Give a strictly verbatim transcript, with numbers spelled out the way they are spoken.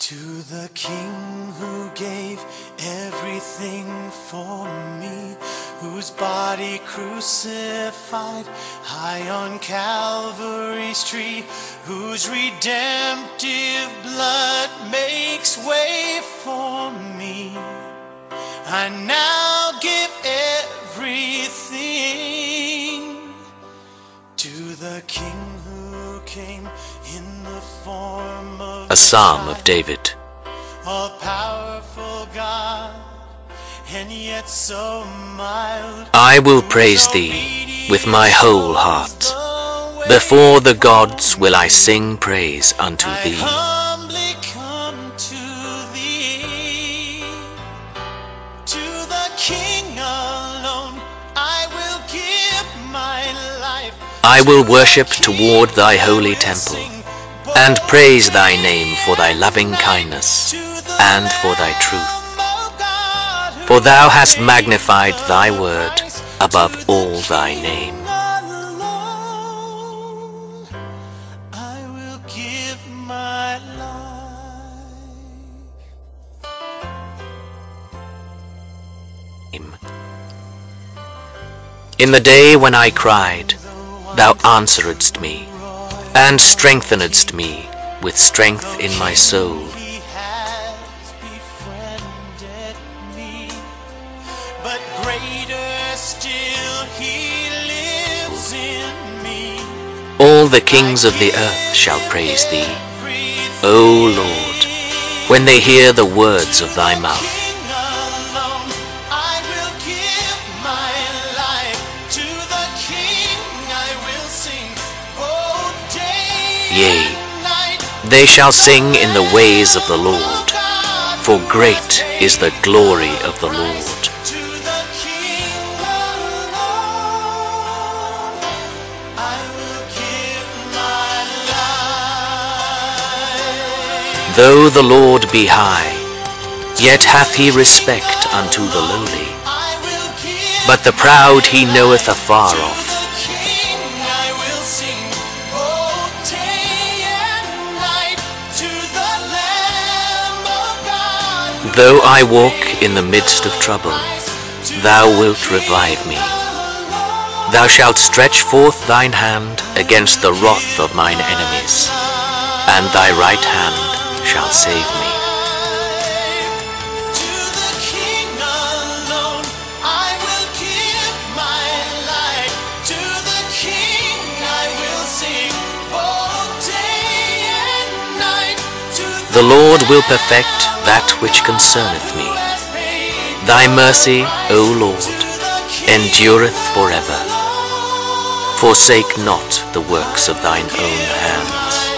To the King who gave everything for me, whose body crucified high on Calvary's tree, whose redemptive blood makes way for me, I now give everything to the King who came in the form of A Psalm of David. all powerful God, and yet so mild. I will praise thee with my whole heart. Before the gods will I sing praise unto I thee. humbly come to thee, to the King alone. I will give my life. I will To worship the toward King thy I holy will temple, sing and praise thy boldly name for thy and loving night. kindness, To the and for thy truth. Lamb of God For who thou hast paid magnified thy the word price, above to the all thy King name. alone I will give my life. In the day when I cried, thou answeredst me, and strengthenedst me with strength in my soul. He has befriended me, but greater still he lives in me. All the I kings of the earth shall give praise thee, O Lord, everything when they hear the words to of thy the mouth. King alone. I will give my life. To the King I will sing both day Yea, and night. they To shall the sing in the ways of the Lamb of Lord, God for who has great is the paid glory the of the price. Lord. To the King alone I will give my life. Though the Lord be high, yet hath he respect unto the lowly, I will give but the my proud he knoweth life. afar To off. the King I will sing both day and night. To the Lamb of God who Though has I walk in paid the midst of the trouble, price. To thou the wilt revive King me. alone Thou shalt stretch forth thine hand I against will the wrath give of mine my enemies, and thy right hand shall save me. life. To the King alone I will give my life. To the King I will sing both day and night. To The the Lord will perfect Lamb that of which God concerneth who me. has paid Thy the mercy, O price. To Lord, the King endureth forever. alone Forsake not the I works of will thine own give hands. my